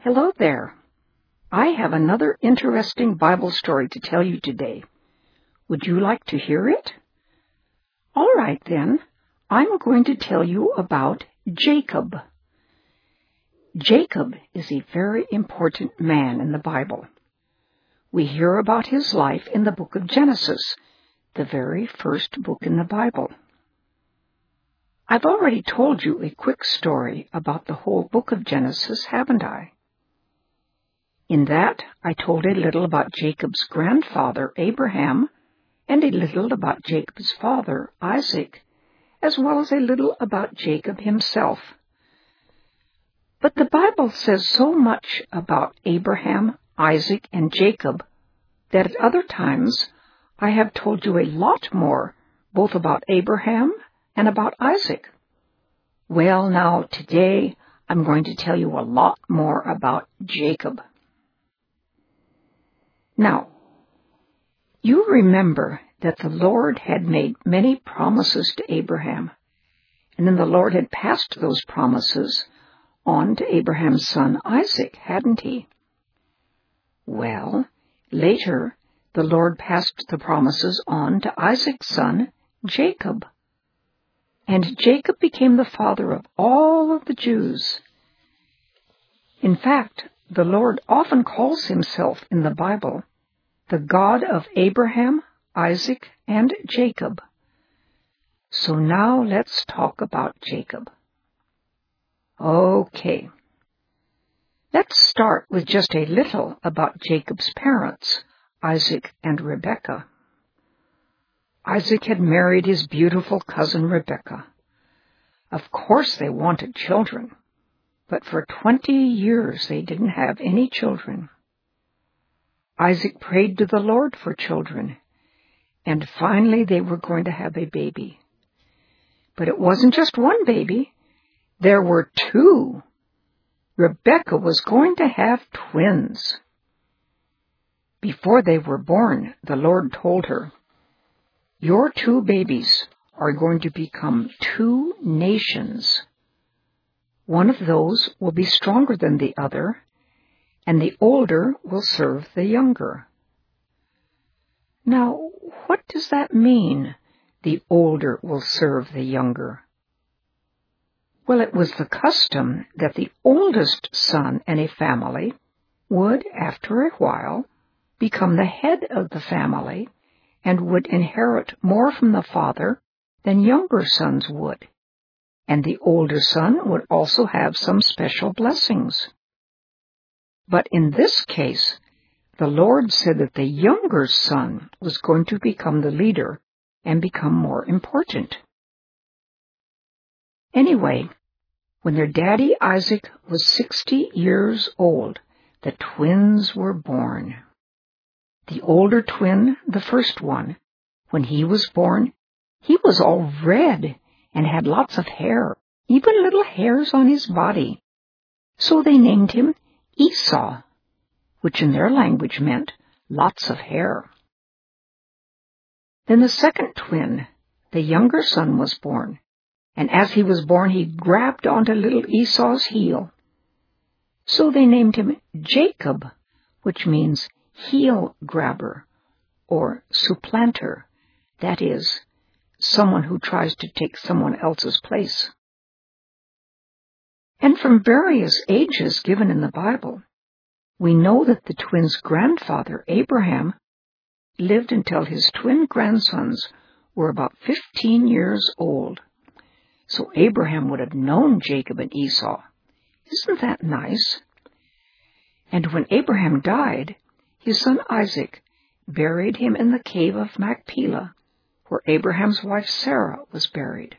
Hello there. I have another interesting Bible story to tell you today. Would you like to hear it? All right, then. I'm going to tell you about Jacob. Jacob is a very important man in the Bible. We hear about his life in the book of Genesis, the very first book in the Bible. I've already told you a quick story about the whole book of Genesis, haven't I? In that, I told a little about Jacob's grandfather, Abraham, and a little about Jacob's father, Isaac, as well as a little about Jacob himself. But the Bible says so much about Abraham, Isaac, and Jacob that at other times I have told you a lot more, both about Abraham and about Isaac. Well, now, today I'm going to tell you a lot more about Jacob. Now, you remember that the Lord had made many promises to Abraham, and then the Lord had passed those promises on to Abraham's son Isaac, hadn't he? Well, later the Lord passed the promises on to Isaac's son, Jacob. And Jacob became the father of all of the Jews. In fact, the Lord often calls himself in the Bible the God of Abraham, Isaac, and Jacob. So now let's talk about Jacob. Okay. Let's start with just a little about Jacob's parents, Isaac and Rebekah. Isaac had married his beautiful cousin Rebekah. Of course they wanted children, but for 20 years they didn't have any children. Isaac prayed to the Lord for children, and finally they were going to have a baby. But it wasn't just one baby. There were two. Rebekah was going to have twins. Before they were born, the Lord told her, "Your two babies are going to become two nations. One of those will be stronger than the other, and the older will serve the younger." Now, what does that mean, the older will serve the younger? Well, it was the custom that the oldest son in a family would, after a while, become the head of the family and would inherit more from the father than younger sons would. And the older son would also have some special blessings. But in this case, the Lord said that the younger son was going to become the leader and become more important. Anyway, when their daddy Isaac was 60 years old, the twins were born. The older twin, the first one, when he was born, he was all red and had lots of hair, even little hairs on his body. So they named him Esau, which in their language meant lots of hair. Then the second twin, the younger son, was born, and as he was born he grabbed onto little Esau's heel. So they named him Jacob, which means heel grabber, or supplanter, that is, someone who tries to take someone else's place. And from various ages given in the Bible, we know that the twins' grandfather, Abraham, lived until his twin grandsons were about 15 years old. So Abraham would have known Jacob and Esau. Isn't that nice? And when Abraham died, his son Isaac buried him in the cave of Machpelah, where Abraham's wife Sarah was buried.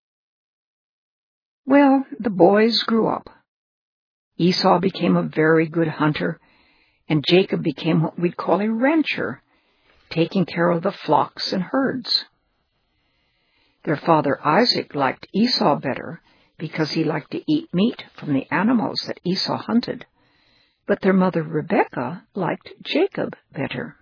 Well, the boys grew up. Esau became a very good hunter, and Jacob became what we'd call a rancher, taking care of the flocks and herds. Their father Isaac liked Esau better because he liked to eat meat from the animals that Esau hunted, but their mother Rebekah liked Jacob better.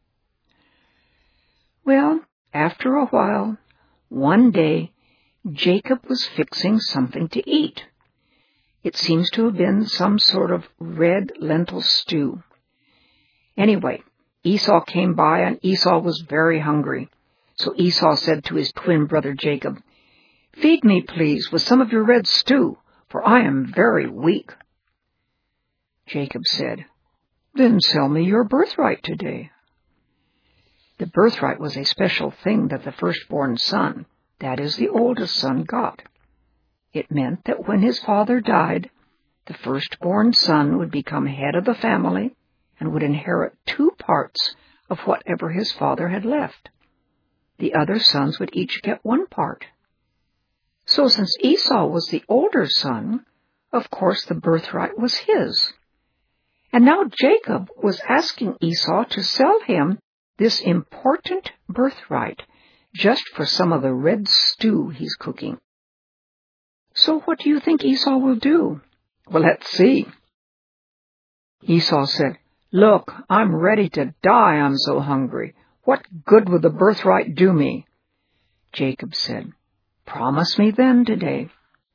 Well, after a while, one day, Jacob was fixing something to eat. It seems to have been some sort of red lentil stew. Anyway, Esau came by, and Esau was very hungry. So Esau said to his twin brother Jacob, "Feed me, please, with some of your red stew, for I am very weak." Jacob said, "Then sell me your birthright today." The birthright was a special thing that the firstborn son, that is, the oldest son, got. It meant that when his father died, the firstborn son would become head of the family and would inherit 2 parts of whatever his father had left. The other sons would each get 1 part. So since Esau was the older son, of course the birthright was his. And now Jacob was asking Esau to sell him this important birthright just for some of the red stew he's cooking. So what do you think Esau will do? Well, let's see. Esau said, "Look, I'm ready to die. I'm so hungry. What good would the birthright do me?" Jacob said, "Promise me then today."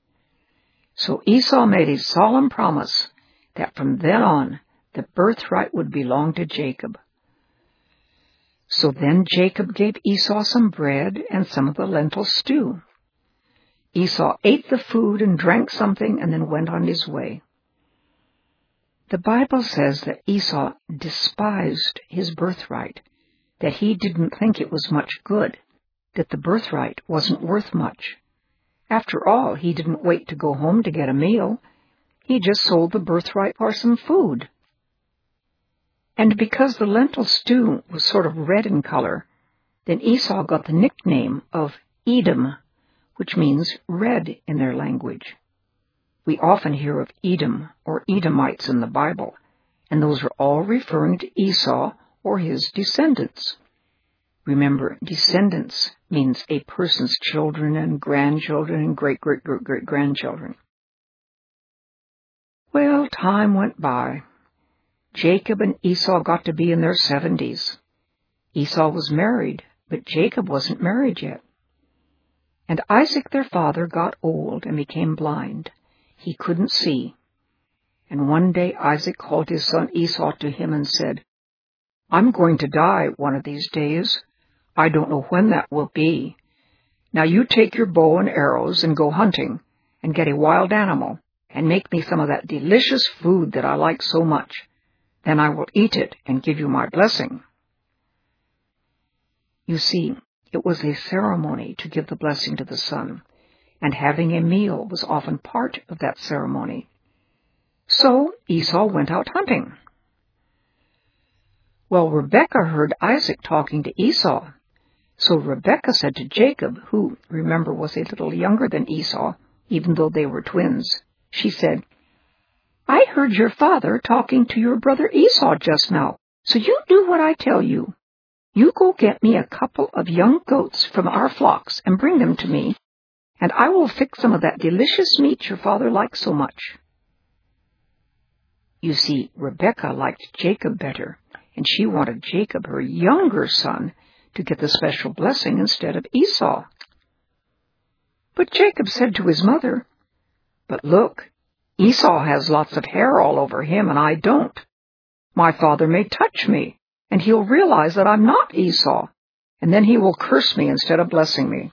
So Esau made a solemn promise that from then on the birthright would belong to Jacob. So then Jacob gave Esau some bread and some of the lentil stew. Esau ate the food and drank something and then went on his way. The Bible says that Esau despised his birthright, that he didn't think it was much good, that the birthright wasn't worth much. After all, he didn't wait to go home to get a meal. He just sold the birthright for some food. And because the lentil stew was sort of red in color, then Esau got the nickname of Edom, which means red in their language. We often hear of Edom or Edomites in the Bible, and those are all referring to Esau or his descendants. Remember, descendants means a person's children and grandchildren and great-great-great-great-grandchildren. Well, time went by. Jacob and Esau got to be in their 70s. Esau was married, but Jacob wasn't married yet. And Isaac, their father, got old and became blind. He couldn't see. And one day Isaac called his son Esau to him and said, "I'm going to die one of these days. I don't know when that will be. Now you take your bow and arrows and go hunting and get a wild animal and make me some of that delicious food that I like so much. Then I will eat it and give you my blessing." You see, it was a ceremony to give the blessing to the son, and having a meal was often part of that ceremony. So Esau went out hunting. Well, Rebekah heard Isaac talking to Esau. So Rebekah said to Jacob, who, remember, was a little younger than Esau, even though they were twins, she said, "I heard your father talking to your brother Esau just now, so you do what I tell you. You go get me a couple of young goats from our flocks and bring them to me, and I will fix some of that delicious meat your father likes so much." You see, Rebekah liked Jacob better, and she wanted Jacob, her younger son, to get the special blessing instead of Esau. But Jacob said to his mother, "But look, Esau has lots of hair all over him, and I don't. My father may touch me, and he'll realize that I'm not Esau, and then he will curse me instead of blessing me."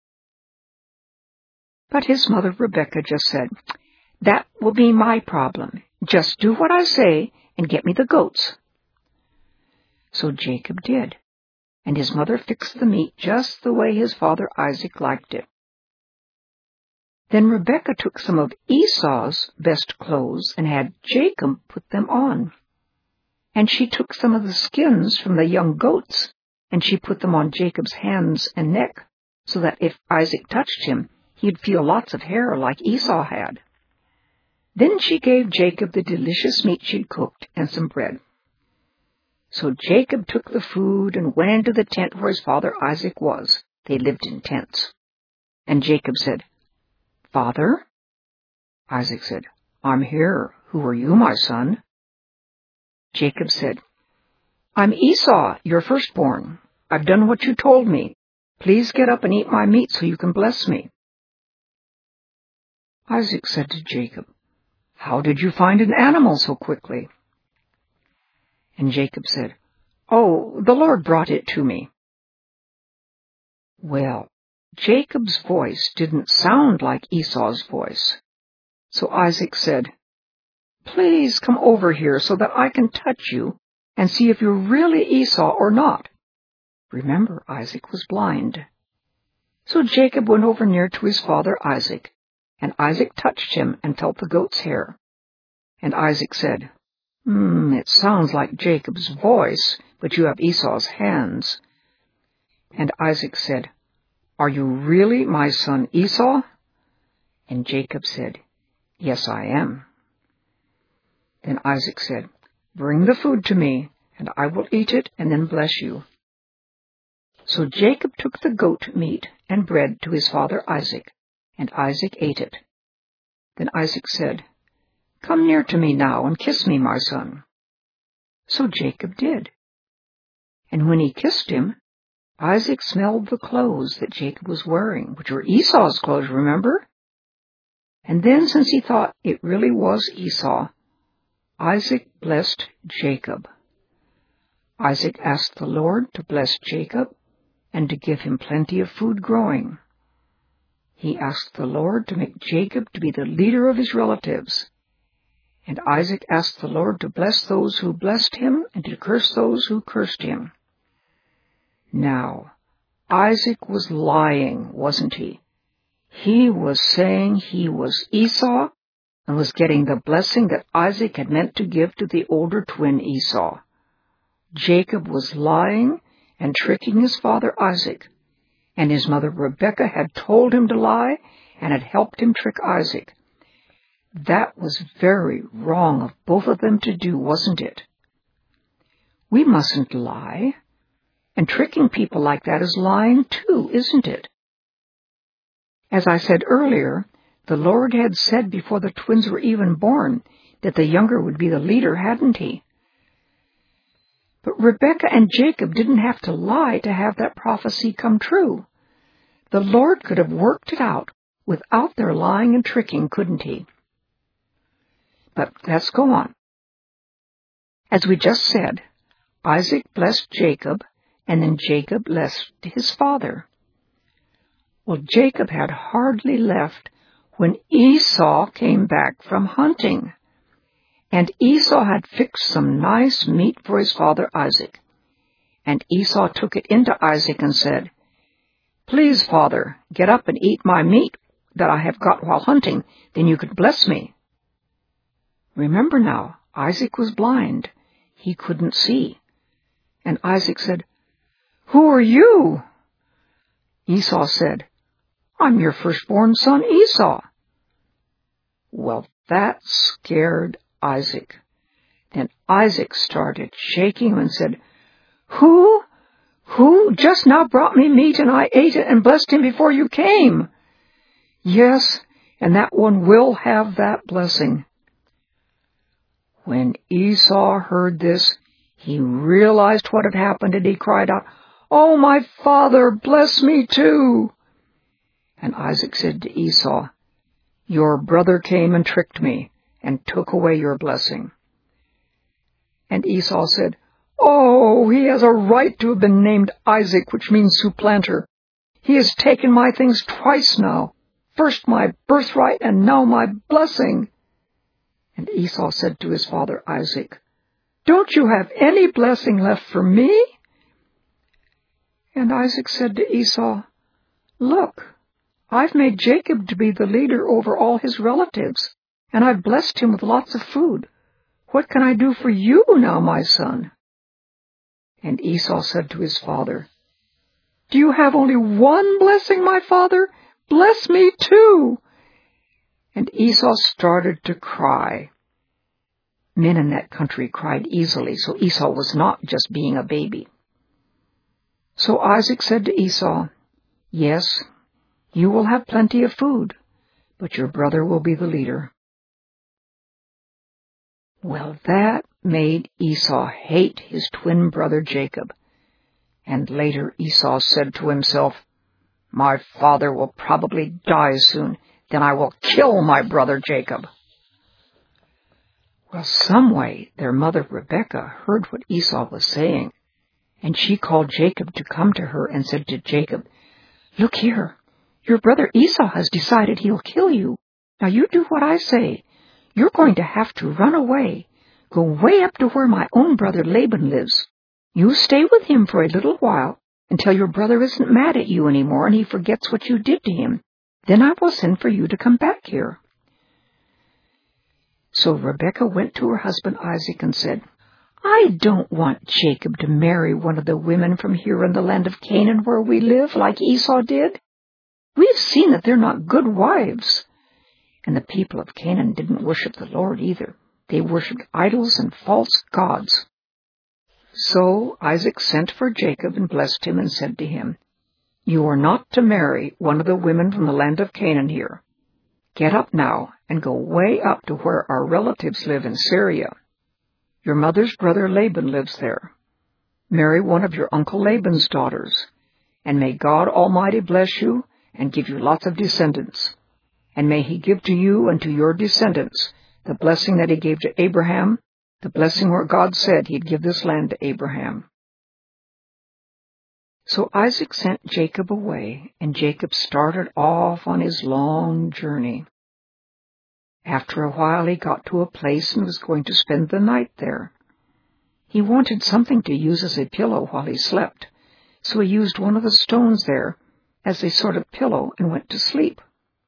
But his mother Rebekah just said, "That will be my problem. Just do what I say and get me the goats." So Jacob did, and his mother fixed the meat just the way his father Isaac liked it. Then Rebekah took some of Esau's best clothes and had Jacob put them on. And she took some of the skins from the young goats, and she put them on Jacob's hands and neck, so that if Isaac touched him, he'd feel lots of hair like Esau had. Then she gave Jacob the delicious meat she'd cooked and some bread. So Jacob took the food and went into the tent where his father Isaac was. They lived in tents. And Jacob said, "Father?" Isaac said, "I'm here. Who are you, my son?" Jacob said, "I'm Esau, your firstborn. I've done what you told me. Please get up and eat my meat so you can bless me." Isaac said to Jacob, "How did you find an animal so quickly?" And Jacob said, "Oh, the Lord brought it to me." Well, Jacob's voice didn't sound like Esau's voice. So Isaac said, "Please come over here so that I can touch you and see if you're really Esau or not." Remember, Isaac was blind. So Jacob went over near to his father Isaac, and Isaac touched him and felt the goat's hair. And Isaac said, "It sounds like Jacob's voice, but you have Esau's hands." And Isaac said, "Are you really my son Esau?" And Jacob said, "Yes, I am." Then Isaac said, "Bring the food to me, and I will eat it and then bless you." So Jacob took the goat meat and bread to his father Isaac, and Isaac ate it. Then Isaac said, "Come near to me now and kiss me, my son." So Jacob did. And when he kissed him, Isaac smelled the clothes that Jacob was wearing, which were Esau's clothes, remember? And then, since he thought it really was Esau, Isaac blessed Jacob. Isaac asked the Lord to bless Jacob and to give him plenty of food growing. He asked the Lord to make Jacob to be the leader of his relatives. And Isaac asked the Lord to bless those who blessed him and to curse those who cursed him. Now, Isaac was lying, wasn't he? He was saying he was Esau and was getting the blessing that Isaac had meant to give to the older twin Esau. Jacob was lying and tricking his father Isaac, and his mother Rebekah had told him to lie and had helped him trick Isaac. That was very wrong of both of them to do, wasn't it? We mustn't lie, and tricking people like that is lying too, isn't it? As I said earlier, the Lord had said before the twins were even born that the younger would be the leader, hadn't he? But Rebekah and Jacob didn't have to lie to have that prophecy come true. The Lord could have worked it out without their lying and tricking, couldn't he? But let's go on. As we just said, Isaac blessed Jacob, and then Jacob blessed his father. Well, Jacob had hardly left when Esau came back from hunting. And Esau had fixed some nice meat for his father Isaac. And Esau took it into Isaac and said, "Please, father, get up and eat my meat that I have got while hunting, then you could bless me." Remember now, Isaac was blind. He couldn't see. And Isaac said, "Who are you?" Esau said, "I'm your firstborn son Esau." Well, that scared Isaac. Then Isaac started shaking and said, Who just now brought me meat and I ate it and blessed him before you came?" Yes, and that one will have that blessing. When Esau heard this, he realized what had happened and he cried out, "Oh, my father, bless me too." And Isaac said to Esau, "Your brother came and tricked me and took away your blessing." And Esau said, "Oh, he has a right to have been named Isaac, which means supplanter. He has taken my things twice now, first my birthright and now my blessing." And Esau said to his father Isaac, "Don't you have any blessing left for me?" And Isaac said to Esau, "Look, I've made Jacob to be the leader over all his relatives, and I've blessed him with lots of food. What can I do for you now, my son?" And Esau said to his father, "Do you have only one blessing, my father? Bless me too." And Esau started to cry. Men in that country cried easily, so Esau was not just being a baby. So Isaac said to Esau, "Yes, you will have plenty of food, but your brother will be the leader." Well, that made Esau hate his twin brother Jacob. And later Esau said to himself, "My father will probably die soon, then I will kill my brother Jacob." Well, some way their mother Rebekah heard what Esau was saying, and she called Jacob to come to her and said to Jacob, "Look here, your brother Esau has decided he'll kill you. Now you do what I say. You're going to have to run away. Go way up to where my own brother Laban lives. You stay with him for a little while until your brother isn't mad at you anymore and he forgets what you did to him. Then I will send for you to come back here." So Rebekah went to her husband Isaac and said, "I don't want Jacob to marry one of the women from here in the land of Canaan where we live, like Esau did. We've seen that they're not good wives." And the people of Canaan didn't worship the Lord either. They worshipped idols and false gods. So Isaac sent for Jacob and blessed him and said to him, "You are not to marry one of the women from the land of Canaan here. Get up now and go way up to where our relatives live in Syria. Your mother's brother Laban lives there. Marry one of your uncle Laban's daughters, and may God Almighty bless you and give you lots of descendants. And may he give to you and to your descendants the blessing that he gave to Abraham, the blessing where God said he'd give this land to Abraham." So Isaac sent Jacob away, and Jacob started off on his long journey. After a while he got to a place and was going to spend the night there. He wanted something to use as a pillow while he slept, so he used one of the stones there as a sort of pillow and went to sleep.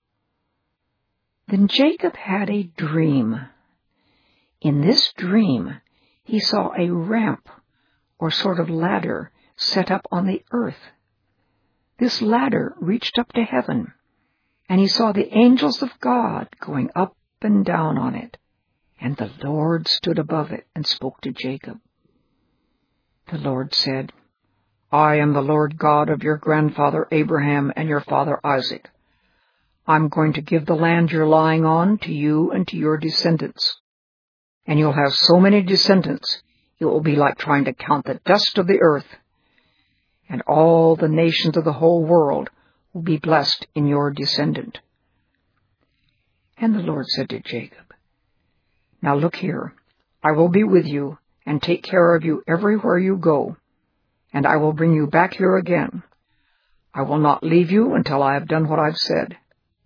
Then Jacob had a dream. In this dream, he saw a ramp, or sort of ladder, set up on the earth. This ladder reached up to heaven, and he saw the angels of God going up and down on it, and the Lord stood above it and spoke to Jacob. The Lord said, "I am the Lord God of your grandfather Abraham and your father Isaac. I'm going to give the land you're lying on to you and to your descendants. And you'll have so many descendants, it will be like trying to count the dust of the earth. And all the nations of the whole world will be blessed in your descendant." And the Lord said to Jacob, "Now look here, I will be with you and take care of you everywhere you go, and I will bring you back here again. I will not leave you until I have done what I've said."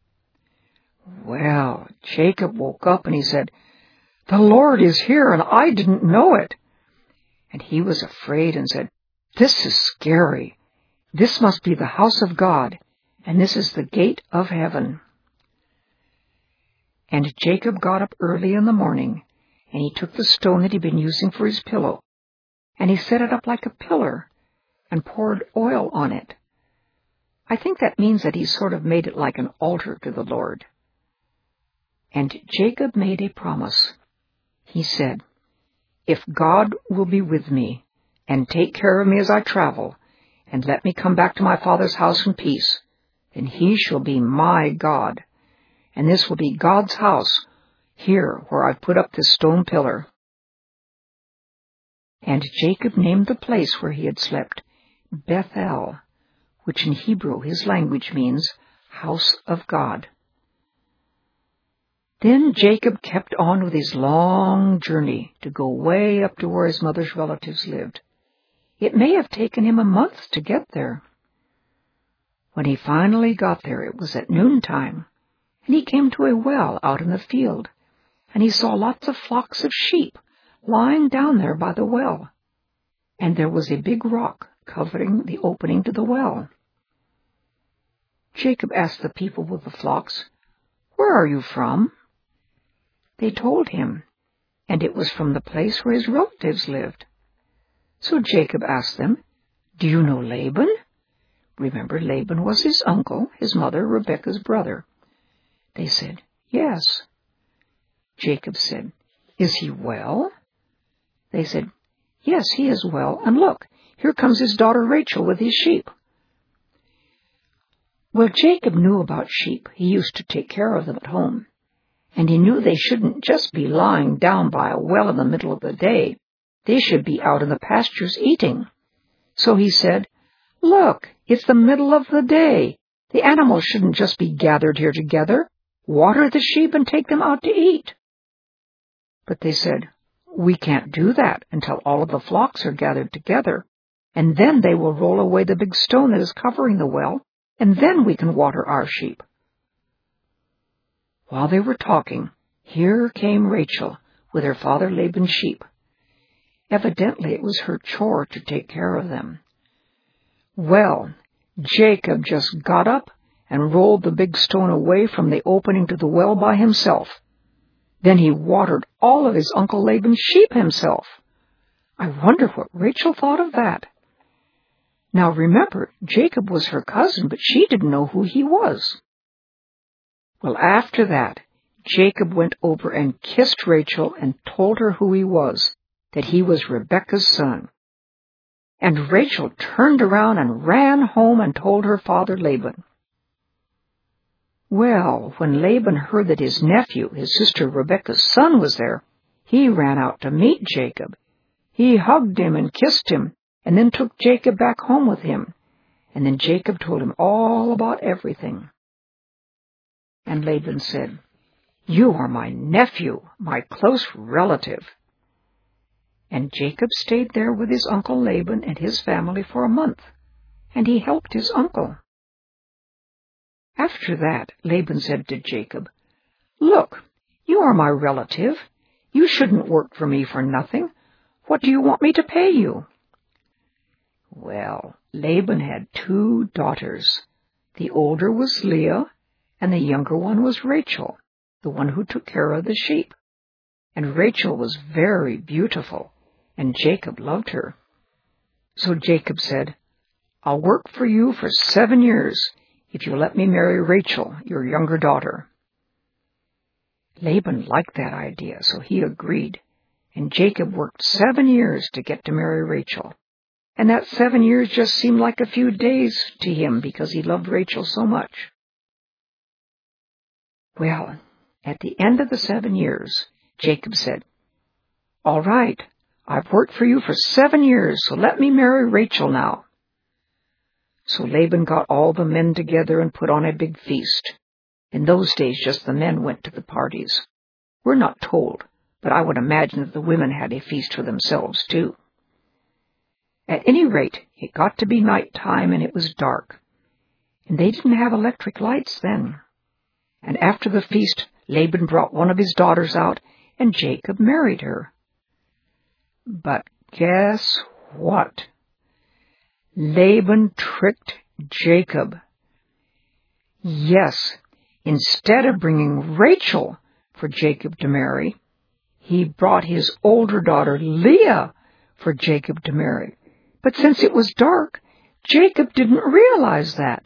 Well, Jacob woke up and he said, "The Lord is here and I didn't know it." And he was afraid and said, "This is scary. This must be the house of God, and this is the gate of heaven." And Jacob got up early in the morning, and he took the stone that he'd been using for his pillow, and he set it up like a pillar, and poured oil on it. I think that means that he sort of made it like an altar to the Lord. And Jacob made a promise. He said, "If God will be with me, and take care of me as I travel, and let me come back to my father's house in peace, then he shall be my God, and this will be God's house, here where I've put up this stone pillar." And Jacob named the place where he had slept Bethel, which in Hebrew, his language, means house of God. Then Jacob kept on with his long journey to go way up to where his mother's relatives lived. It may have taken him a month to get there. When he finally got there, it was at noontime, and he came to a well out in the field, and he saw lots of flocks of sheep lying down there by the well, and there was a big rock covering the opening to the well. Jacob asked the people with the flocks, "Where are you from?" They told him, and it was from the place where his relatives lived. So Jacob asked them, "Do you know Laban?" Remember, Laban was his uncle, his mother Rebekah's brother. They said, "Yes." Jacob said, "Is he well?" They said, "Yes, he is well, and look, here comes his daughter Rachel with his sheep." Well, Jacob knew about sheep. He used to take care of them at home. And he knew they shouldn't just be lying down by a well in the middle of the day. They should be out in the pastures eating. So he said, "Look, it's the middle of the day. The animals shouldn't just be gathered here together. Water the sheep and take them out to eat." But they said, "We can't do that until all of the flocks are gathered together, and then they will roll away the big stone that is covering the well, and then we can water our sheep." While they were talking, here came Rachel with her father Laban's sheep. Evidently it was her chore to take care of them. Well, Jacob just got up and rolled the big stone away from the opening to the well by himself. Then he watered all of his uncle Laban's sheep himself. I wonder what Rachel thought of that. Now remember, Jacob was her cousin, but she didn't know who he was. Well, after that, Jacob went over and kissed Rachel and told her who he was, that he was Rebekah's son. And Rachel turned around and ran home and told her father Laban. Well, when Laban heard that his nephew, his sister Rebekah's son, was there, he ran out to meet Jacob. He hugged him and kissed him, and then took Jacob back home with him. And then Jacob told him all about everything. And Laban said, "You are my nephew, my close relative." And Jacob stayed there with his uncle Laban and his family for a month, and he helped his uncle. After that, Laban said to Jacob, "Look, you are my relative. You shouldn't work for me for nothing. What do you want me to pay you?" Well, Laban had 2 daughters. The older was Leah, and the younger one was Rachel, the one who took care of the sheep. And Rachel was very beautiful, and Jacob loved her. So Jacob said, "I'll work for you for 7 years if you let me marry Rachel, your younger daughter." Laban liked that idea, so he agreed, and Jacob worked 7 years to get to marry Rachel. And that 7 years just seemed like a few days to him because he loved Rachel so much. Well, at the end of the 7 years, Jacob said, "All right, I've worked for you for 7 years, so let me marry Rachel now." So Laban got all the men together and put on a big feast. In those days, just the men went to the parties. We're not told, but I would imagine that the women had a feast for themselves, too. At any rate, it got to be night time and it was dark. And they didn't have electric lights then. And after the feast, Laban brought one of his daughters out, and Jacob married her. But guess what? Laban tricked Jacob. Yes, instead of bringing Rachel for Jacob to marry, he brought his older daughter Leah for Jacob to marry. But since it was dark, Jacob didn't realize that.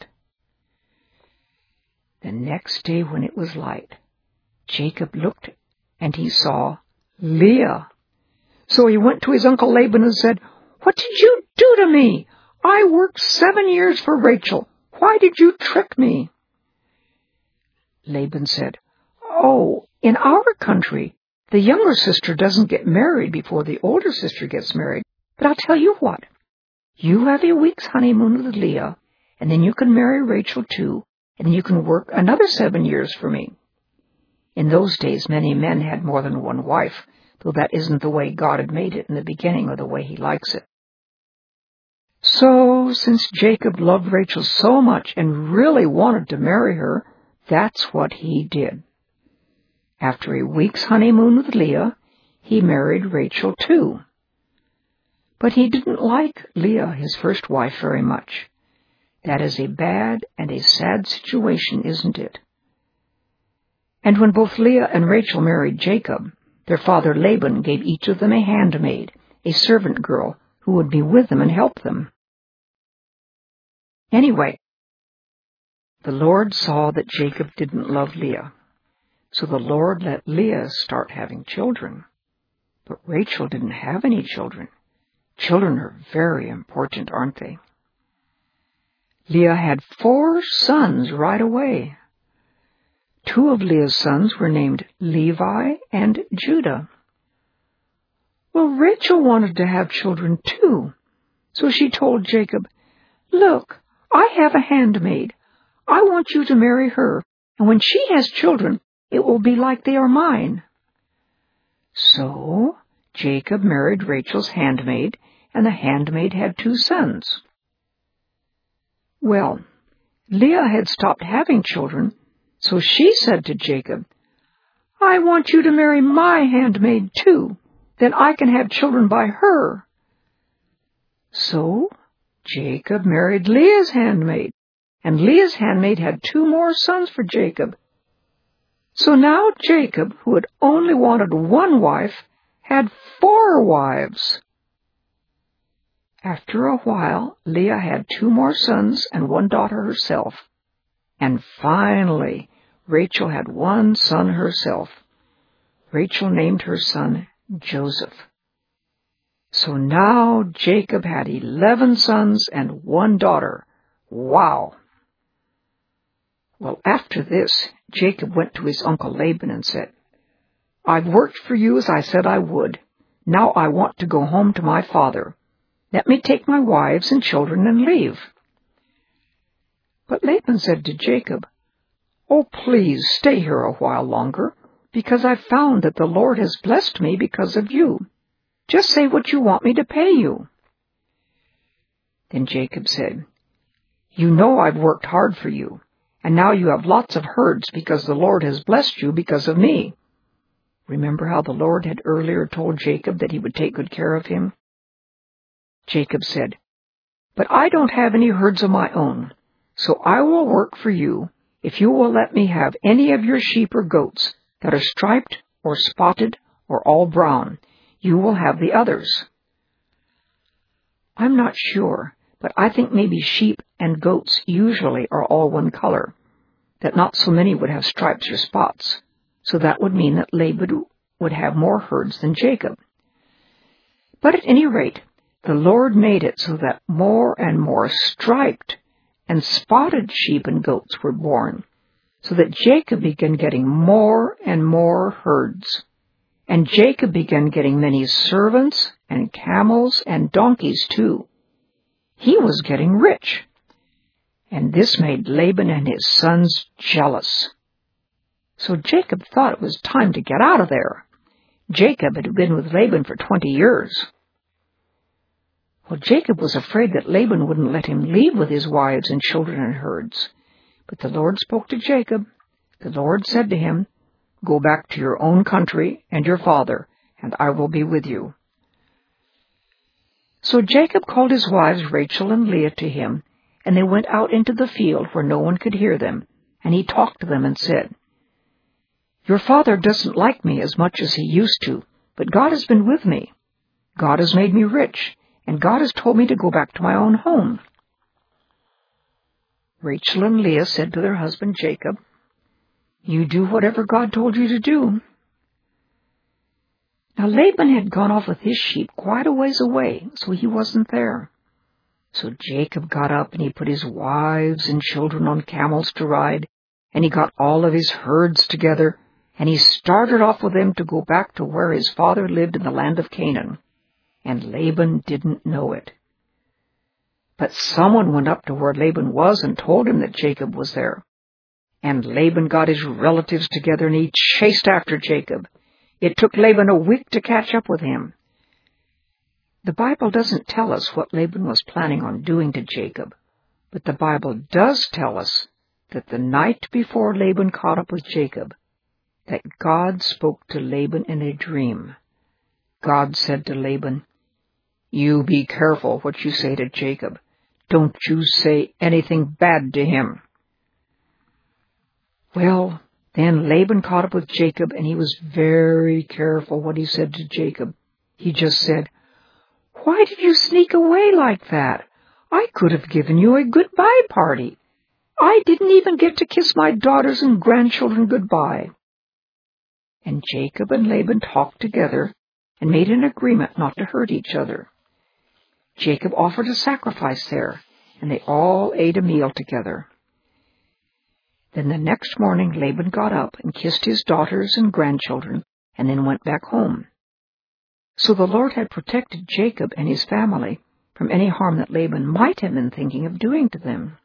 The next day when it was light, Jacob looked and he saw Leah. So he went to his uncle Laban and said, "What did you do to me? I worked 7 years for Rachel. Why did you trick me?" Laban said, "Oh, in our country, the younger sister doesn't get married before the older sister gets married. But I'll tell you what. You have a week's honeymoon with Leah, and then you can marry Rachel too, and then you can work another 7 years for me." In those days, many men had more than one wife, though that isn't the way God had made it in the beginning or the way he likes it. So, since Jacob loved Rachel so much and really wanted to marry her, that's what he did. After a week's honeymoon with Leah, he married Rachel too. But he didn't like Leah, his first wife, very much. That is a bad and a sad situation, isn't it? And when both Leah and Rachel married Jacob, their father Laban gave each of them a handmaid, a servant girl, who would be with them and help them. Anyway, the Lord saw that Jacob didn't love Leah, so the Lord let Leah start having children. But Rachel didn't have any children. Children are very important, aren't they? Leah had 4 sons right away. 2 of Leah's sons were named Levi and Judah. Well, Rachel wanted to have children too, so she told Jacob, "Look, I have a handmaid. I want you to marry her, and when she has children, it will be like they are mine." So Jacob married Rachel's handmaid, and the handmaid had 2 sons. Well, Leah had stopped having children, so she said to Jacob, "I want you to marry my handmaid too. Then I can have children by her." So Jacob married Leah's handmaid, and Leah's handmaid had 2 more sons for Jacob. So now Jacob, who had only wanted 1 wife, had 4 wives. After a while, Leah had 2 more sons and 1 daughter herself. And finally, Rachel had 1 son herself. Rachel named her son Joseph. So now Jacob had 11 sons and 1 daughter. Wow! Well, after this, Jacob went to his uncle Laban and said, "I've worked for you as I said I would. Now I want to go home to my father. Let me take my wives and children and leave." But Laban said to Jacob, "Oh, please stay here a while longer, because I've found that the Lord has blessed me because of you. Just say what you want me to pay you." Then Jacob said, "You know I've worked hard for you, and now you have lots of herds because the Lord has blessed you because of me." Remember how the Lord had earlier told Jacob that he would take good care of him? Jacob said, "But I don't have any herds of my own, so I will work for you if you will let me have any of your sheep or goats that are striped or spotted or all brown. You will have the others." I'm not sure, but I think maybe sheep and goats usually are all 1 color, that not so many would have stripes or spots, so that would mean that Laban would have more herds than Jacob. But at any rate, the Lord made it so that more and more striped and spotted sheep and goats were born, so that Jacob began getting more and more herds. And Jacob began getting many servants and camels and donkeys too. He was getting rich. And this made Laban and his sons jealous. So Jacob thought it was time to get out of there. Jacob had been with Laban for 20 years. Well, Jacob was afraid that Laban wouldn't let him leave with his wives and children and herds. But the Lord spoke to Jacob. The Lord said to him, "Go back to your own country and your father, and I will be with you." So Jacob called his wives Rachel and Leah to him, and they went out into the field where no one could hear them, and he talked to them and said, "Your father doesn't like me as much as he used to, but God has been with me. God has made me rich, and God has told me to go back to my own home." Rachel and Leah said to their husband Jacob, "You do whatever God told you to do." Now Laban had gone off with his sheep quite a ways away, so he wasn't there. So Jacob got up and he put his wives and children on camels to ride, and he got all of his herds together, and he started off with them to go back to where his father lived in the land of Canaan. And Laban didn't know it. But someone went up to where Laban was and told him that Jacob was there. And Laban got his relatives together and he chased after Jacob. It took Laban a week to catch up with him. The Bible doesn't tell us what Laban was planning on doing to Jacob, but the Bible does tell us that the night before Laban caught up with Jacob, that God spoke to Laban in a dream. God said to Laban, "You be careful what you say to Jacob. Don't you say anything bad to him." Well, then Laban caught up with Jacob, and he was very careful what he said to Jacob. He just said, "Why did you sneak away like that? I could have given you a goodbye party. I didn't even get to kiss my daughters and grandchildren goodbye." And Jacob and Laban talked together and made an agreement not to hurt each other. Jacob offered a sacrifice there, and they all ate a meal together. Then the next morning Laban got up and kissed his daughters and grandchildren, and then went back home. So the Lord had protected Jacob and his family from any harm that Laban might have been thinking of doing to them.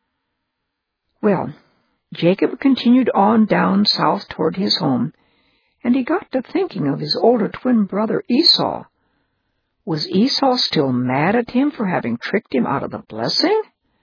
Well, Jacob continued on down south toward his home, and he got to thinking of his older twin brother Esau. Was Esau still mad at him for having tricked him out of the blessing?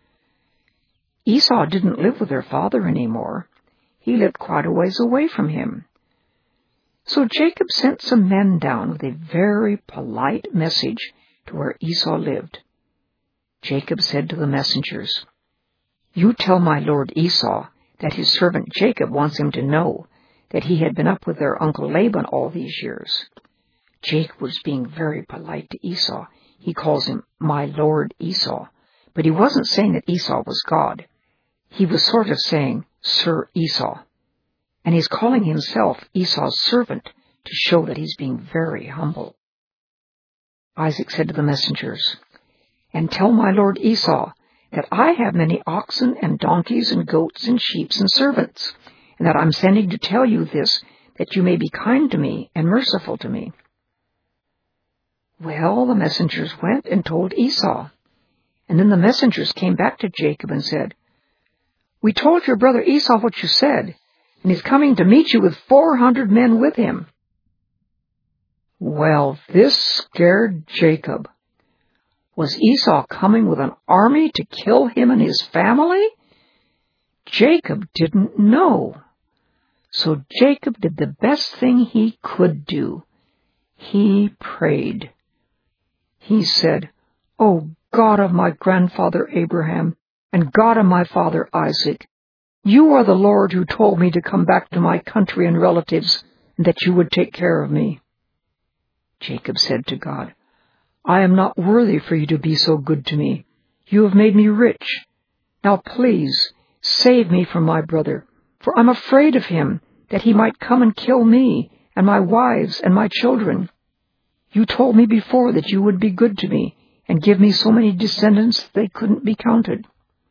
Esau didn't live with their father anymore. He lived quite a ways away from him. So Jacob sent some men down with a very polite message to where Esau lived. Jacob said to the messengers, "You tell my lord Esau that his servant Jacob wants him to know that he had been up with their uncle Laban all these years." Jacob was being very polite to Esau. He calls him my lord Esau, but he wasn't saying that Esau was God. He was sort of saying Sir Esau. And he's calling himself Esau's servant to show that he's being very humble. Isaac said to the messengers, "And tell my lord Esau that I have many oxen and donkeys and goats and sheep and servants, and that I'm sending to tell you this, that you may be kind to me and merciful to me." Well, the messengers went and told Esau. And then the messengers came back to Jacob and said, "We told your brother Esau what you said, and he's coming to meet you with 400 men with him." Well, this scared Jacob. Was Esau coming with an army to kill him and his family? Jacob didn't know. So Jacob did the best thing he could do. He prayed. He said, "O God of my grandfather Abraham, and God of my father Isaac, you are the Lord who told me to come back to my country and relatives, and that you would take care of me." Jacob said to God, "I am not worthy for you to be so good to me. You have made me rich. Now please, save me from my brother, for I'm afraid of him, that he might come and kill me, and my wives, and my children. You told me before that you would be good to me, and give me so many descendants they couldn't be counted."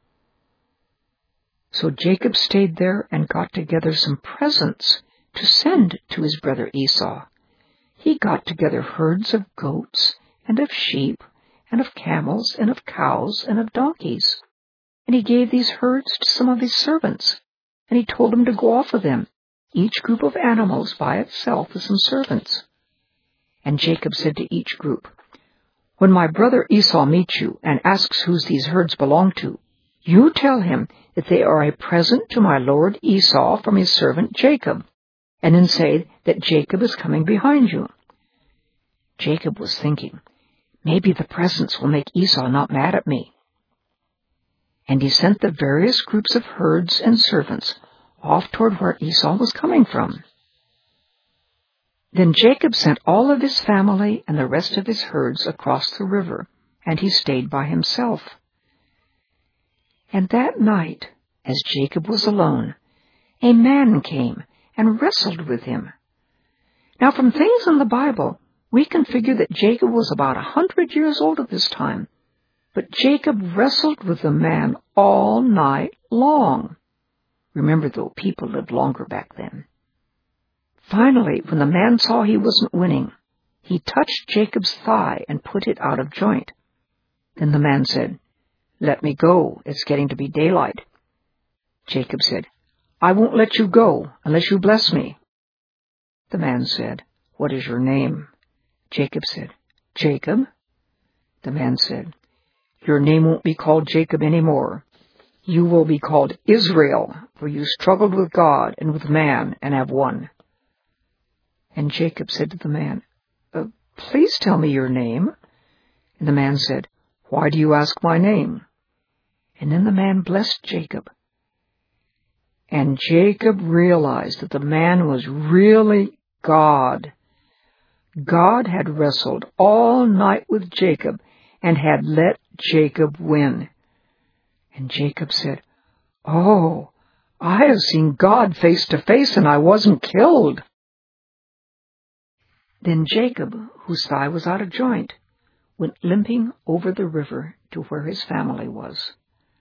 So Jacob stayed there and got together some presents to send to his brother Esau. He got together herds of goats, and of sheep, and of camels, and of cows, and of donkeys. And he gave these herds to some of his servants, and he told them to go off with them, each group of animals by itself with some servants. And Jacob said to each group, "When my brother Esau meets you and asks who these herds belong to, you tell him that they are a present to my lord Esau from his servant Jacob, and then say that Jacob is coming behind you." Jacob was thinking, maybe the presents will make Esau not mad at me. And he sent the various groups of herds and servants off toward where Esau was coming from. Then Jacob sent all of his family and the rest of his herds across the river, and he stayed by himself. And that night, as Jacob was alone, a man came and wrestled with him. Now, from things in the Bible, we can figure that Jacob was about 100 years old at this time. But Jacob wrestled with the man all night long. Remember, though, people lived longer back then. Finally, when the man saw he wasn't winning, he touched Jacob's thigh and put it out of joint. Then the man said, "Let me go. It's getting to be daylight." Jacob said, "I won't let you go unless you bless me." The man said, "What is your name?" Jacob said, "Jacob." The man said, "Your name won't be called Jacob anymore. You will be called Israel, for you struggled with God and with man and have won." And Jacob said to the man, "Please tell me your name." And the man said, "Why do you ask my name?" And then the man blessed Jacob. And Jacob realized that the man was really God. God had wrestled all night with Jacob and had let Jacob win. And Jacob said, "Oh, I have seen God face to face and I wasn't killed." Then Jacob, whose thigh was out of joint, went limping over the river to where his family was.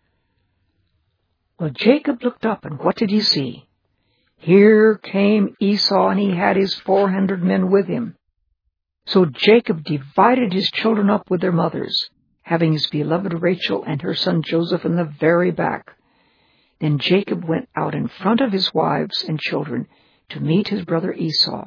Well, Jacob looked up, and what did he see? Here came Esau, and he had his 400 men with him. So Jacob divided his children up with their mothers, having his beloved Rachel and her son Joseph in the very back. Then Jacob went out in front of his wives and children to meet his brother Esau.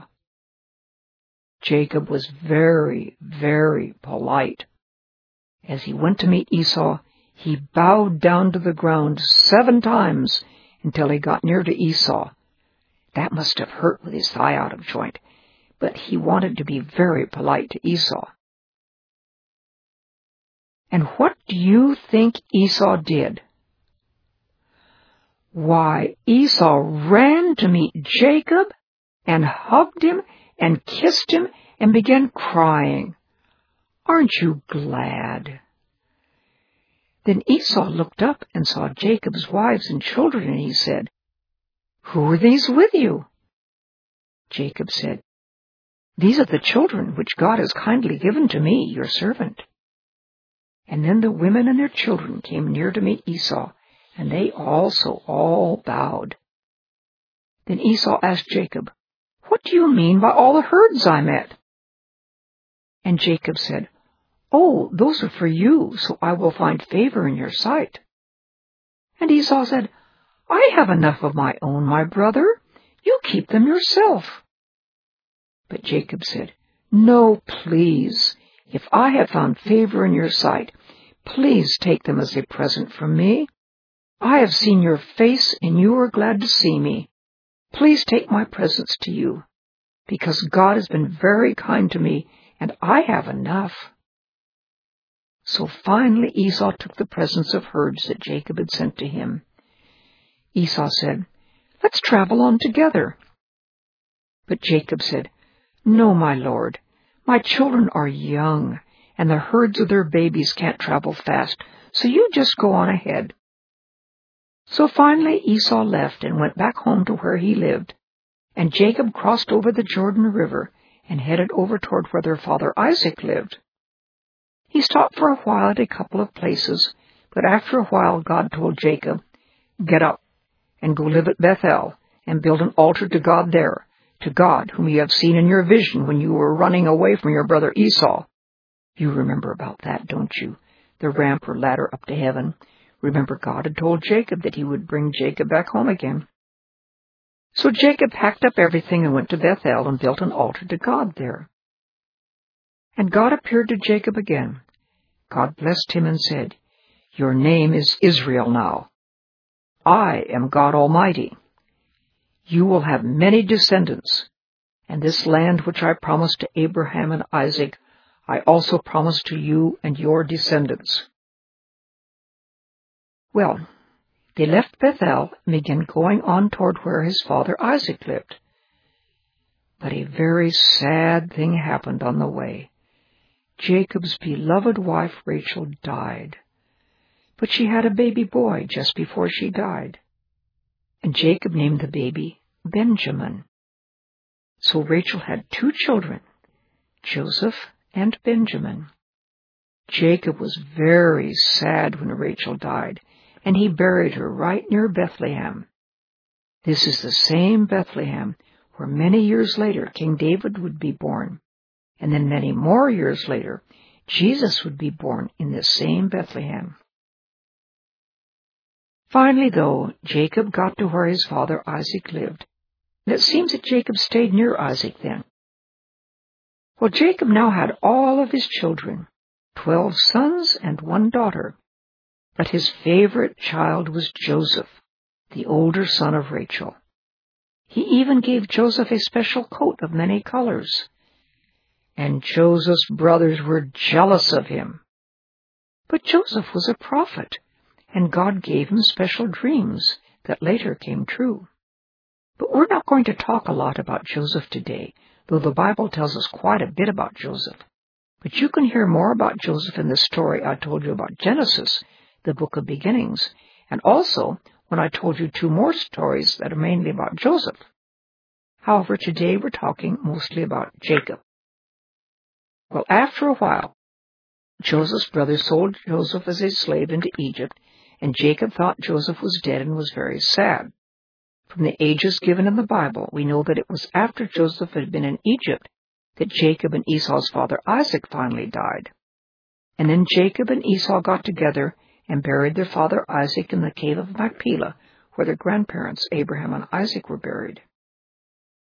Jacob was very, very polite. As he went to meet Esau, he bowed down to the ground 7 times until he got near to Esau. That must have hurt with his thigh out of joint, but he wanted to be very polite to Esau. And what do you think Esau did? Why, Esau ran to meet Jacob and hugged him and kissed him and began crying. Aren't you glad? Then Esau looked up and saw Jacob's wives and children, and he said, "Who are these with you?" Jacob said, "These are the children which God has kindly given to me, your servant." And then the women and their children came near to meet Esau, and they also all bowed. Then Esau asked Jacob, "What do you mean by all the herds I met?" And Jacob said, "Oh, those are for you, so I will find favor in your sight." And Esau said, "I have enough of my own, my brother. You keep them yourself." But Jacob said, "No, please. If I have found favor in your sight, please take them as a present from me. I have seen your face, and you are glad to see me. Please take my presents to you, because God has been very kind to me, and I have enough." So finally Esau took the presents of herds that Jacob had sent to him. Esau said, "Let's travel on together." But Jacob said, "No, my lord. My children are young, and the herds of their babies can't travel fast, so you just go on ahead." So finally Esau left and went back home to where he lived, and Jacob crossed over the Jordan River and headed over toward where their father Isaac lived. He stopped for a while at a couple of places, but after a while God told Jacob, "Get up and go live at Bethel and build an altar to God there, to God whom you have seen in your vision when you were running away from your brother Esau." You remember about that, don't you? The ramp or ladder up to heaven. Remember, God had told Jacob that he would bring Jacob back home again. So Jacob packed up everything and went to Bethel and built an altar to God there. And God appeared to Jacob again. God blessed him and said, "Your name is Israel now. I am God Almighty. You will have many descendants, and this land which I promised to Abraham and Isaac, I also promise to you and your descendants." Well, they left Bethel and began going on toward where his father Isaac lived. But a very sad thing happened on the way. Jacob's beloved wife Rachel died, but she had a baby boy just before she died, and Jacob named the baby Benjamin. So Rachel had 2 children, Joseph and Benjamin. Jacob was very sad when Rachel died, and he buried her right near Bethlehem. This is the same Bethlehem where many years later King David would be born, and then many more years later Jesus would be born in this same Bethlehem. Finally, though, Jacob got to where his father Isaac lived, and it seems that Jacob stayed near Isaac then. Well, Jacob now had all of his children, 12 sons and 1 daughter, but his favorite child was Joseph, the older son of Rachel. He even gave Joseph a special coat of many colors, and Joseph's brothers were jealous of him. But Joseph was a prophet, and God gave him special dreams that later came true. But we're not going to talk a lot about Joseph today, though the Bible tells us quite a bit about Joseph. But you can hear more about Joseph in the story I told you about Genesis, the book of beginnings, and also when I told you 2 more stories that are mainly about Joseph. However, today we're talking mostly about Jacob. Well, after a while, Joseph's brothers sold Joseph as a slave into Egypt, and Jacob thought Joseph was dead and was very sad. From the ages given in the Bible, we know that it was after Joseph had been in Egypt that Jacob and Esau's father Isaac finally died. And then Jacob and Esau got together and buried their father Isaac in the cave of Machpelah, where their grandparents Abraham and Isaac were buried.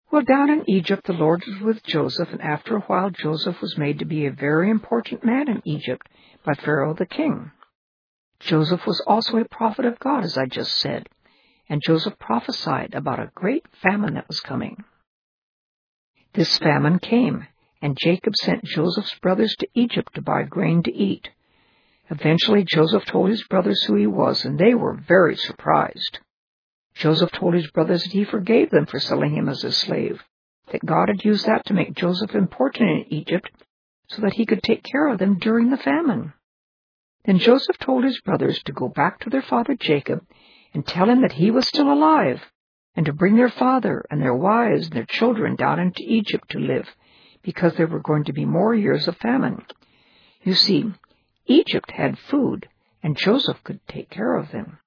Well, down in Egypt, the Lord was with Joseph, and after a while, Joseph was made to be a very important man in Egypt by Pharaoh the king. Joseph was also a prophet of God, as I just said, and Joseph prophesied about a great famine that was coming. This famine came, and Jacob sent Joseph's brothers to Egypt to buy grain to eat. Eventually, Joseph told his brothers who he was, and they were very surprised. Joseph told his brothers that he forgave them for selling him as a slave, that God had used that to make Joseph important in Egypt so that he could take care of them during the famine. Then Joseph told his brothers to go back to their father Jacob and tell him that he was still alive, and to bring their father and their wives and their children down into Egypt to live, because there were going to be more years of famine. You see, Egypt had food, and Joseph could take care of them.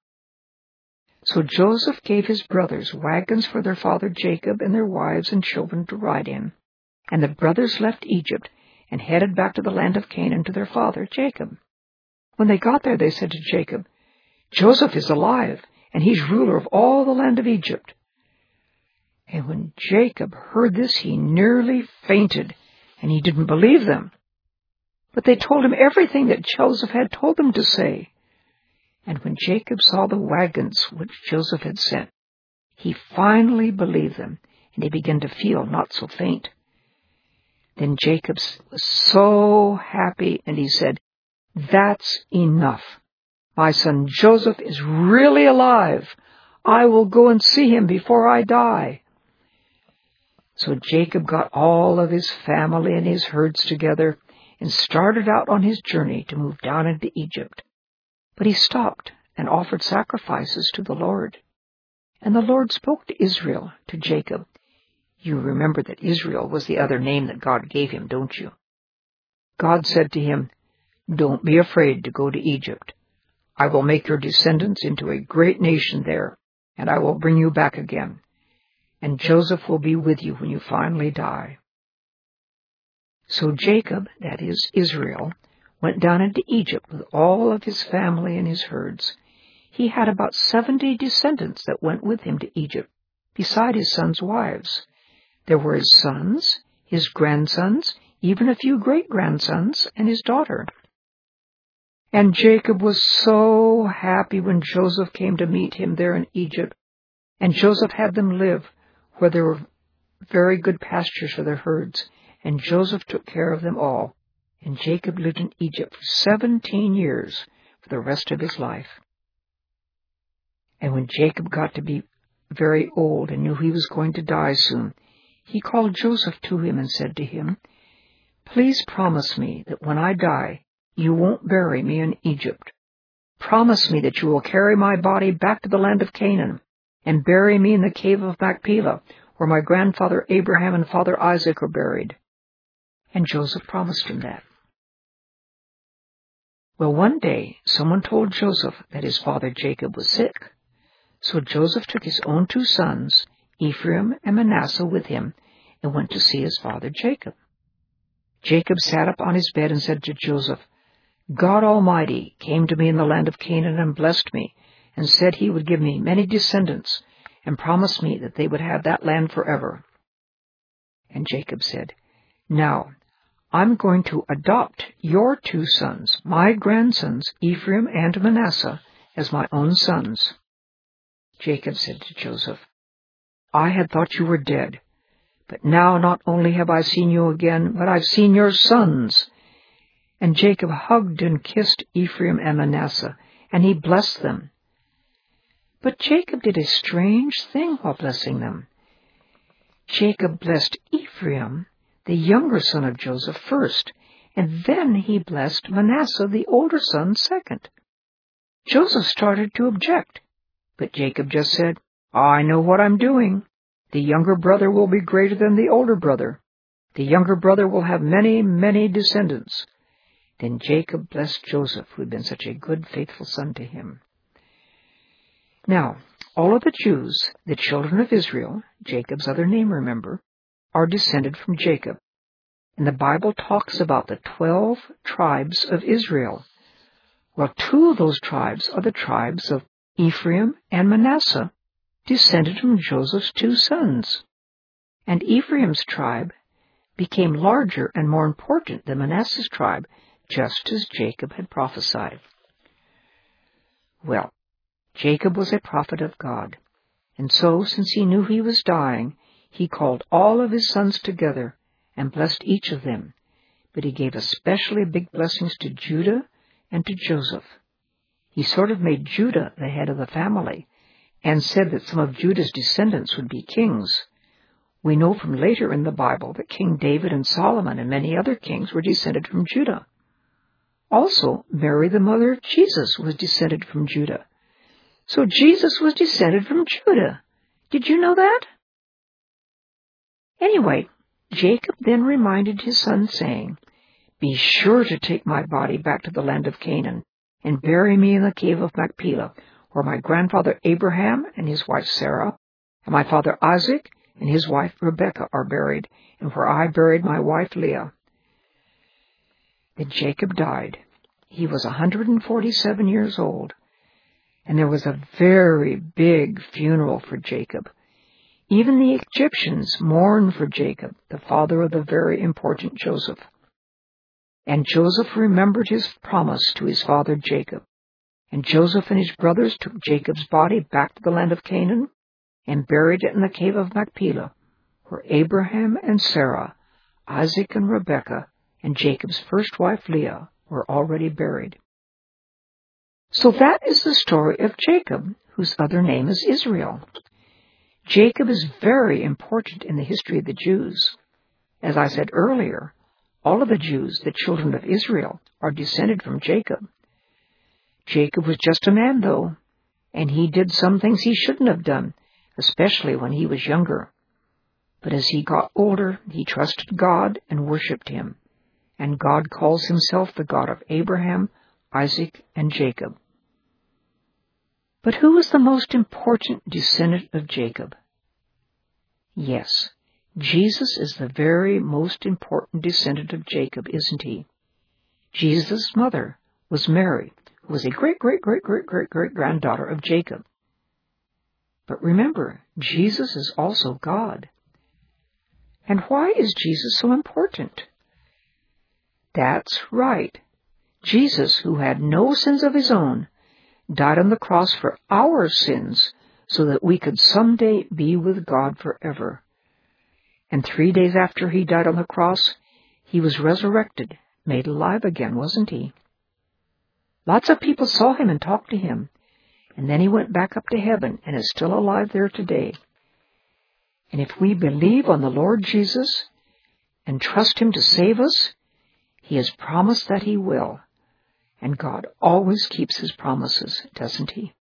So Joseph gave his brothers wagons for their father Jacob and their wives and children to ride in, and the brothers left Egypt and headed back to the land of Canaan to their father Jacob. When they got there, they said to Jacob, "Joseph is alive, and he's ruler of all the land of Egypt." And when Jacob heard this, he nearly fainted, and he didn't believe them. But they told him everything that Joseph had told them to say. And when Jacob saw the wagons which Joseph had sent, he finally believed them, and he began to feel not so faint. Then Jacob was so happy, and he said, "That's enough. My son Joseph is really alive. I will go and see him before I die." So Jacob got all of his family and his herds together and started out on his journey to move down into Egypt. But he stopped and offered sacrifices to the Lord. And the Lord spoke to Israel, to Jacob. You remember that Israel was the other name that God gave him, don't you? God said to him, "Don't be afraid to go to Egypt. I will make your descendants into a great nation there, and I will bring you back again. And Joseph will be with you when you finally die." So Jacob, that is Israel, went down into Egypt with all of his family and his herds. He had about 70 descendants that went with him to Egypt, beside his sons' wives. There were his sons, his grandsons, even a few great-grandsons, and his daughter. And Jacob was so happy when Joseph came to meet him there in Egypt, and Joseph had them live where there were very good pastures for their herds, and Joseph took care of them all. And Jacob lived in Egypt for 17 years for the rest of his life. And when Jacob got to be very old and knew he was going to die soon, he called Joseph to him and said to him, "Please promise me that when I die, you won't bury me in Egypt. Promise me that you will carry my body back to the land of Canaan and bury me in the cave of Machpelah, where my grandfather Abraham and father Isaac are buried." And Joseph promised him that. Well, one day, someone told Joseph that his father Jacob was sick. So Joseph took his own 2 sons, Ephraim and Manasseh, with him and went to see his father Jacob. Jacob sat up on his bed and said to Joseph, "God Almighty came to me in the land of Canaan and blessed me and said he would give me many descendants and promised me that they would have that land forever." And Jacob said, "Now, I'm going to adopt your 2 sons, my grandsons, Ephraim and Manasseh, as my own sons." Jacob said to Joseph, "I had thought you were dead, but now not only have I seen you again, but I've seen your sons." And Jacob hugged and kissed Ephraim and Manasseh, and he blessed them. But Jacob did a strange thing while blessing them. Jacob blessed Ephraim, the younger son of Joseph, first, and then he blessed Manasseh, the older son, second. Joseph started to object, but Jacob just said, "I know what I'm doing. The younger brother will be greater than the older brother. The younger brother will have many, many descendants." Then Jacob blessed Joseph, who had been such a good, faithful son to him. Now, all of the Jews, the children of Israel, Jacob's other name, remember, are descended from Jacob. And the Bible talks about the 12 tribes of Israel. Well, 2 of those tribes are the tribes of Ephraim and Manasseh, descended from Joseph's 2 sons. and Ephraim's tribe became larger and more important than Manasseh's tribe, just as Jacob had prophesied. Well, Jacob was a prophet of God, and so, since he knew he was dying, he called all of his sons together and blessed each of them, but he gave especially big blessings to Judah and to Joseph. He sort of made Judah the head of the family and said that some of Judah's descendants would be kings. We know from later in the Bible that King David and Solomon and many other kings were descended from Judah. Also, Mary, the mother of Jesus, was descended from Judah. So Jesus was descended from Judah. Did you know that? Anyway, Jacob then reminded his son, saying, "Be sure to take my body back to the land of Canaan and bury me in the cave of Machpelah, where my grandfather Abraham and his wife Sarah, and my father Isaac and his wife Rebekah are buried, and where I buried my wife Leah." Then Jacob died. He was 147 years old, and there was a very big funeral for Jacob. Even the Egyptians mourned for Jacob, the father of the very important Joseph. And Joseph remembered his promise to his father Jacob. And Joseph and his brothers took Jacob's body back to the land of Canaan and buried it in the cave of Machpelah, where Abraham and Sarah, Isaac and Rebekah, and Jacob's first wife Leah were already buried. So that is the story of Jacob, whose other name is Israel. Jacob is very important in the history of the Jews. As I said earlier, all of the Jews, the children of Israel, are descended from Jacob. Jacob was just a man, though, and he did some things he shouldn't have done, especially when he was younger. But as he got older, he trusted God and worshipped him, and God calls himself the God of Abraham, Isaac, and Jacob. But who is the most important descendant of Jacob? Yes, Jesus is the very most important descendant of Jacob, isn't he? Jesus' mother was Mary, who was a great-great-great-great-great-great-granddaughter of Jacob. But remember, Jesus is also God. And why is Jesus so important? That's right. Jesus, who had no sins of his own, died on the cross for our sins so that we could someday be with God forever. And 3 days after he died on the cross, he was resurrected, made alive again, wasn't he? Lots of people saw him and talked to him, and then he went back up to heaven and is still alive there today. And if we believe on the Lord Jesus and trust him to save us, he has promised that he will. And God always keeps his promises, doesn't he?